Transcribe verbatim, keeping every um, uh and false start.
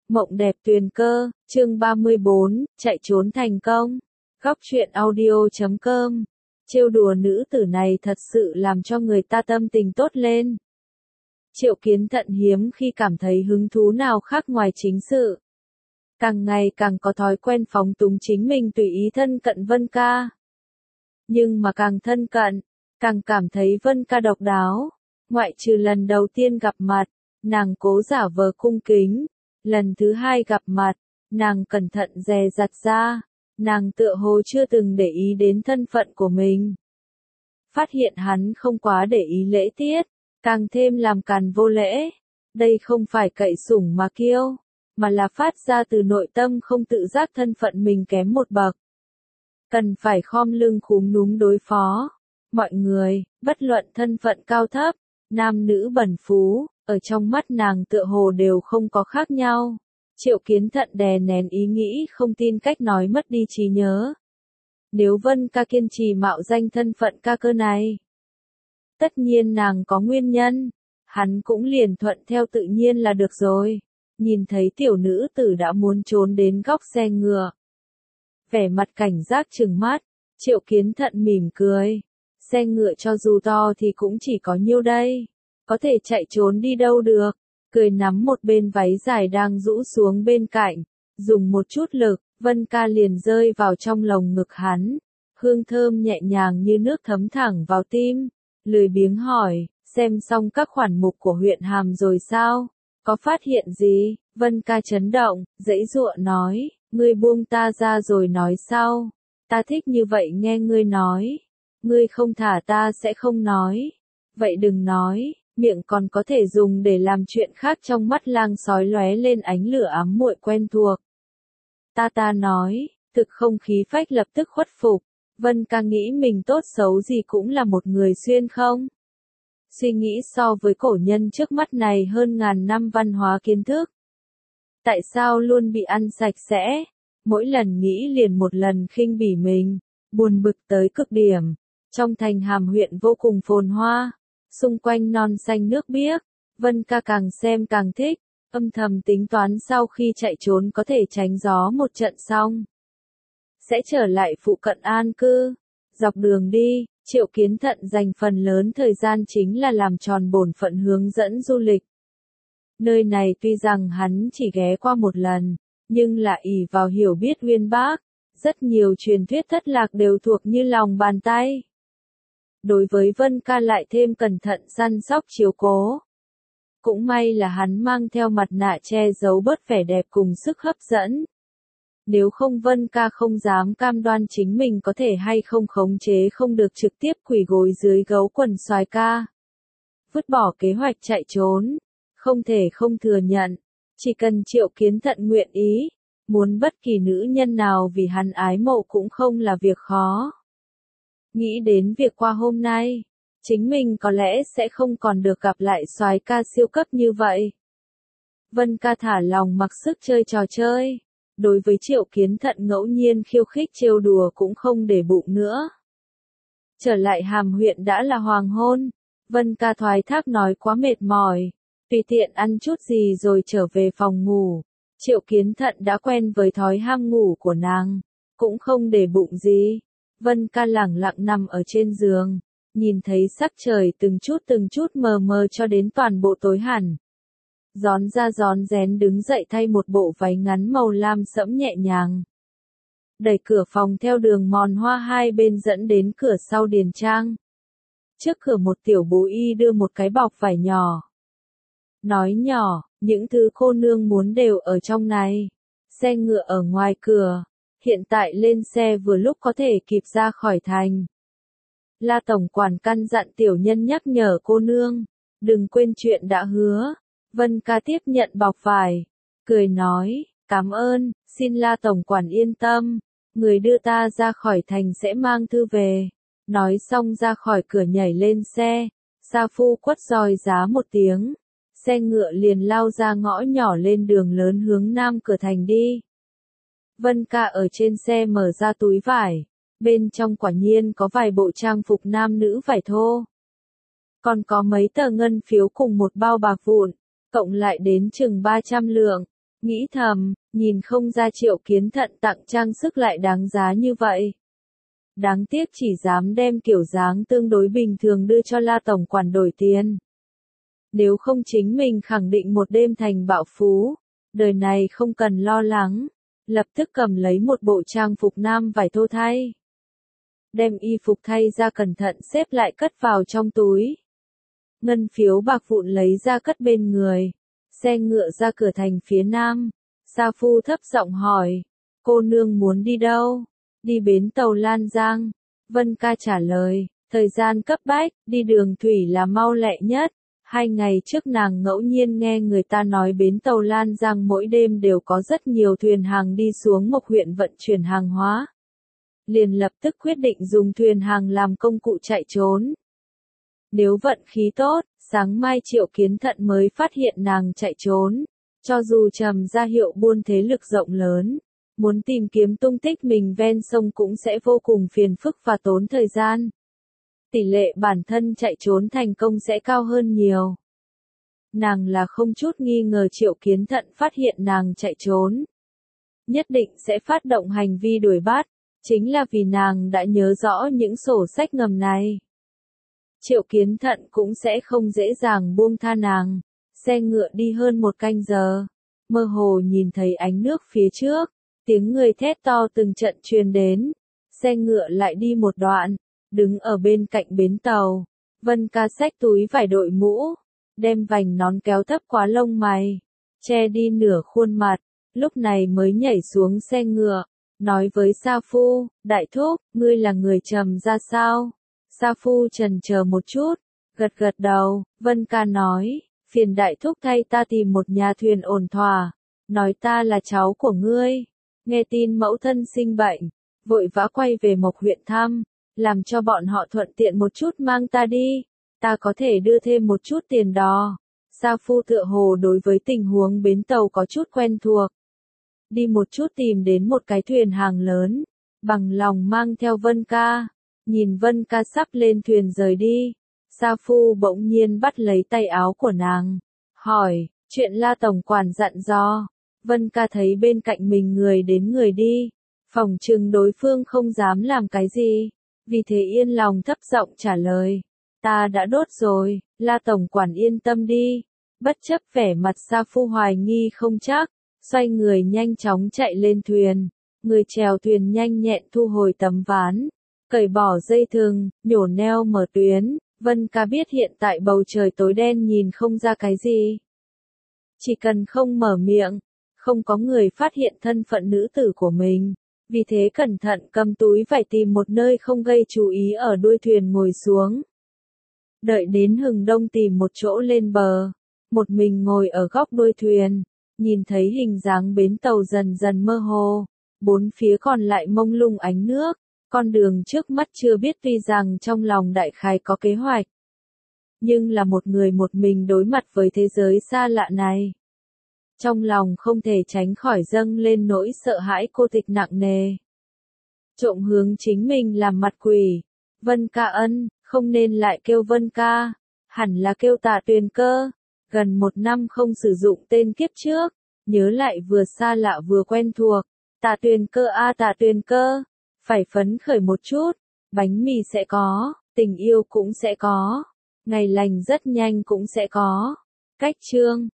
Mộng đẹp tuyền cơ, chương ba mươi bốn, chạy trốn thành công. Góc truyện audio chấm com. Trêu đùa nữ tử này thật sự làm cho người ta tâm tình tốt lên. Triệu Kiến Thận hiếm khi cảm thấy hứng thú nào khác ngoài chính sự. Càng ngày càng có thói quen phóng túng chính mình tùy ý thân cận Vân Ca. Nhưng mà càng thân cận, càng cảm thấy Vân Ca độc đáo. Ngoại trừ lần đầu tiên gặp mặt, nàng cố giả vờ cung kính. Lần thứ hai gặp mặt, nàng cẩn thận dè dặt ra, nàng tựa hồ chưa từng để ý đến thân phận của mình. Phát hiện hắn không quá để ý lễ tiết, càng thêm làm càn vô lễ. Đây không phải cậy sủng mà kiêu, mà là phát ra từ nội tâm không tự giác thân phận mình kém một bậc. Cần phải khom lưng khúm núm đối phó. Mọi người, bất luận thân phận cao thấp, nam nữ bẩn phú, ở trong mắt nàng tựa hồ đều không có khác nhau. Triệu Kiến Thận đè nén ý nghĩ không tin cách nói mất đi trí nhớ. Nếu Vân Ca kiên trì mạo danh thân phận ca cơ này, tất nhiên nàng có nguyên nhân, hắn cũng liền thuận theo tự nhiên là được rồi. Nhìn thấy tiểu nữ tử đã muốn trốn đến góc xe ngựa, vẻ mặt cảnh giác trừng mắt, Triệu Kiến Thận mỉm cười. Xe ngựa cho dù to thì cũng chỉ có nhiêu đây, có thể chạy trốn đi đâu được. Cười nắm một bên váy dài đang rũ xuống bên cạnh, dùng một chút lực, Vân Ca liền rơi vào trong lồng ngực hắn. Hương thơm nhẹ nhàng như nước thấm thẳng vào tim. Lười biếng hỏi, xem xong các khoản mục của huyện Hàm rồi sao? Có phát hiện gì? Vân Ca chấn động, giãy giụa nói, ngươi buông ta ra rồi nói sau. Ta thích như vậy nghe ngươi nói. Ngươi không thả ta sẽ không nói. Vậy đừng nói, miệng còn có thể dùng để làm chuyện khác. Trong mắt lang sói lóe lên ánh lửa ám muội quen thuộc. Ta ta nói, thực không khí phách lập tức khuất phục. Vân Ca nghĩ mình tốt xấu gì cũng là một người xuyên không. Suy nghĩ so với cổ nhân trước mắt này hơn ngàn năm văn hóa kiến thức. Tại sao luôn bị ăn sạch sẽ? Mỗi lần nghĩ liền một lần khinh bỉ mình, buồn bực tới cực điểm. Trong thành Hàm huyện vô cùng phồn hoa, xung quanh non xanh nước biếc, Vân Ca càng xem càng thích, âm thầm tính toán sau khi chạy trốn có thể tránh gió một trận xong, sẽ trở lại phụ cận an cư. Dọc đường đi, Triệu Kiến Thận dành phần lớn thời gian chính là làm tròn bổn phận hướng dẫn du lịch. Nơi này tuy rằng hắn chỉ ghé qua một lần, nhưng là ỷ vào hiểu biết uyên bác, rất nhiều truyền thuyết thất lạc đều thuộc như lòng bàn tay. Đối với Vân Ca lại thêm cẩn thận săn sóc chiếu cố. Cũng may là hắn mang theo mặt nạ che giấu bớt vẻ đẹp cùng sức hấp dẫn. Nếu không Vân Ca không dám cam đoan chính mình có thể hay không khống chế không được trực tiếp quỳ gối dưới gấu quần soái ca. Vứt bỏ kế hoạch chạy trốn, không thể không thừa nhận, chỉ cần Triệu Kiến Thận nguyện ý, muốn bất kỳ nữ nhân nào vì hắn ái mộ cũng không là việc khó. Nghĩ đến việc qua hôm nay, chính mình có lẽ sẽ không còn được gặp lại soái ca siêu cấp như vậy. Vân Ca thả lòng mặc sức chơi trò chơi, đối với Triệu Kiến Thận ngẫu nhiên khiêu khích trêu đùa cũng không để bụng nữa. Trở lại Hàm huyện đã là hoàng hôn, Vân Ca thoái thác nói quá mệt mỏi, tùy tiện ăn chút gì rồi trở về phòng ngủ. Triệu Kiến Thận đã quen với thói ham ngủ của nàng, cũng không để bụng gì. Vân Ca lẳng lặng nằm ở trên giường, nhìn thấy sắc trời từng chút từng chút mờ mờ cho đến toàn bộ tối hẳn. Rón ra rón rén đứng dậy thay một bộ váy ngắn màu lam sẫm nhẹ nhàng. Đẩy cửa phòng theo đường mòn hoa hai bên dẫn đến cửa sau điền trang. Trước cửa một tiểu bố y đưa một cái bọc vải nhỏ. Nói nhỏ, những thứ cô nương muốn đều ở trong này. Xe ngựa ở ngoài cửa. Hiện tại lên xe vừa lúc có thể kịp ra khỏi thành. La tổng quản căn dặn tiểu nhân nhắc nhở cô nương, đừng quên chuyện đã hứa. Vân Ca tiếp nhận bọc vải, cười nói, cảm ơn, xin La tổng quản yên tâm, người đưa ta ra khỏi thành sẽ mang thư về. Nói xong ra khỏi cửa nhảy lên xe, sa phu quất roi giá một tiếng, xe ngựa liền lao ra ngõ nhỏ lên đường lớn hướng nam cửa thành đi. Vân Ca ở trên xe mở ra túi vải, bên trong quả nhiên có vài bộ trang phục nam nữ vải thô. Còn có mấy tờ ngân phiếu cùng một bao bạc vụn, cộng lại đến chừng ba trăm lượng. Nghĩ thầm, nhìn không ra Triệu Kiến Thận tặng trang sức lại đáng giá như vậy. Đáng tiếc chỉ dám đem kiểu dáng tương đối bình thường đưa cho La tổng quản đổi tiền. Nếu không chính mình khẳng định một đêm thành bạo phú, đời này không cần lo lắng, lập tức cầm lấy một bộ trang phục nam vải thô thay. Đem y phục thay ra cẩn thận xếp lại cất vào trong túi. Ngân phiếu bạc vụn lấy ra cất bên người. Xe ngựa ra cửa thành phía nam. Sa Phu thấp giọng hỏi, cô nương muốn đi đâu? Đi bến tàu Lan Giang. Vân Ca trả lời, thời gian cấp bách, đi đường thủy là mau lẹ nhất. Hai ngày trước nàng ngẫu nhiên nghe người ta nói bến tàu Lan Giang mỗi đêm đều có rất nhiều thuyền hàng đi xuống Mộc huyện vận chuyển hàng hóa. Liền lập tức quyết định dùng thuyền hàng làm công cụ chạy trốn. Nếu vận khí tốt, sáng mai Triệu Kiến Thận mới phát hiện nàng chạy trốn. Cho dù trầm ra hiệu buôn thế lực rộng lớn, muốn tìm kiếm tung tích mình ven sông cũng sẽ vô cùng phiền phức và tốn thời gian. Tỷ lệ bản thân chạy trốn thành công sẽ cao hơn nhiều. Nàng là không chút nghi ngờ Triệu Kiến Thận phát hiện nàng chạy trốn. Nhất định sẽ phát động hành vi đuổi bắt, chính là vì nàng đã nhớ rõ những sổ sách ngầm này. Triệu Kiến Thận cũng sẽ không dễ dàng buông tha nàng. Xe ngựa đi hơn một canh giờ, mơ hồ nhìn thấy ánh nước phía trước, tiếng người thét to từng trận truyền đến. Xe ngựa lại đi một đoạn, đứng ở bên cạnh bến tàu. Vân Ca xách túi vải đội mũ, đem vành nón kéo thấp quá lông mày, che đi nửa khuôn mặt, lúc này mới nhảy xuống xe ngựa, nói với Sa Phu, đại thúc, ngươi là người Trầm ra sao? Sa Phu chần chờ một chút, gật gật đầu. Vân Ca nói, phiền đại thúc thay ta tìm một nhà thuyền ổn thỏa, nói ta là cháu của ngươi. Nghe tin mẫu thân sinh bệnh, vội vã quay về Mộc huyện thăm, làm cho bọn họ thuận tiện một chút mang ta đi, ta có thể đưa thêm một chút tiền đò. Sa Phu tựa hồ đối với tình huống bến tàu có chút quen thuộc. Đi một chút tìm đến một cái thuyền hàng lớn, bằng lòng mang theo Vân Ca. Nhìn Vân Ca sắp lên thuyền rời đi, Sa Phu bỗng nhiên bắt lấy tay áo của nàng, hỏi, chuyện La tổng quản dặn dò. Vân Ca thấy bên cạnh mình người đến người đi, phỏng chừng đối phương không dám làm cái gì, vì thế yên lòng thấp giọng trả lời, ta đã đốt rồi, La tổng quản yên tâm đi. Bất chấp vẻ mặt Sa Phu hoài nghi không chắc, xoay người nhanh chóng chạy lên thuyền. Người chèo thuyền nhanh nhẹn thu hồi tấm ván, cởi bỏ dây thừng, nhổ neo mở tuyến. Vân Ca biết hiện tại bầu trời tối đen nhìn không ra cái gì. Chỉ cần không mở miệng, không có người phát hiện thân phận nữ tử của mình. Vì thế cẩn thận cầm túi vải tìm một nơi không gây chú ý ở đuôi thuyền ngồi xuống. Đợi đến hừng đông tìm một chỗ lên bờ, một mình ngồi ở góc đuôi thuyền, nhìn thấy hình dáng bến tàu dần dần mơ hồ, bốn phía còn lại mông lung ánh nước. Con đường trước mắt chưa biết, tuy rằng trong lòng đại khái có kế hoạch, nhưng là một người một mình đối mặt với thế giới xa lạ này. Trong lòng không thể tránh khỏi dâng lên nỗi sợ hãi cô tịch nặng nề. Trộm hướng chính mình làm mặt quỷ. Vân Ca ân, không nên lại kêu Vân Ca, hẳn là kêu Tạ Tuyền Cơ. Gần một năm không sử dụng tên kiếp trước, nhớ lại vừa xa lạ vừa quen thuộc. Tạ Tuyền Cơ a Tạ Tuyền Cơ. Phải phấn khởi một chút, bánh mì sẽ có, tình yêu cũng sẽ có, ngày lành rất nhanh cũng sẽ có. Cách chương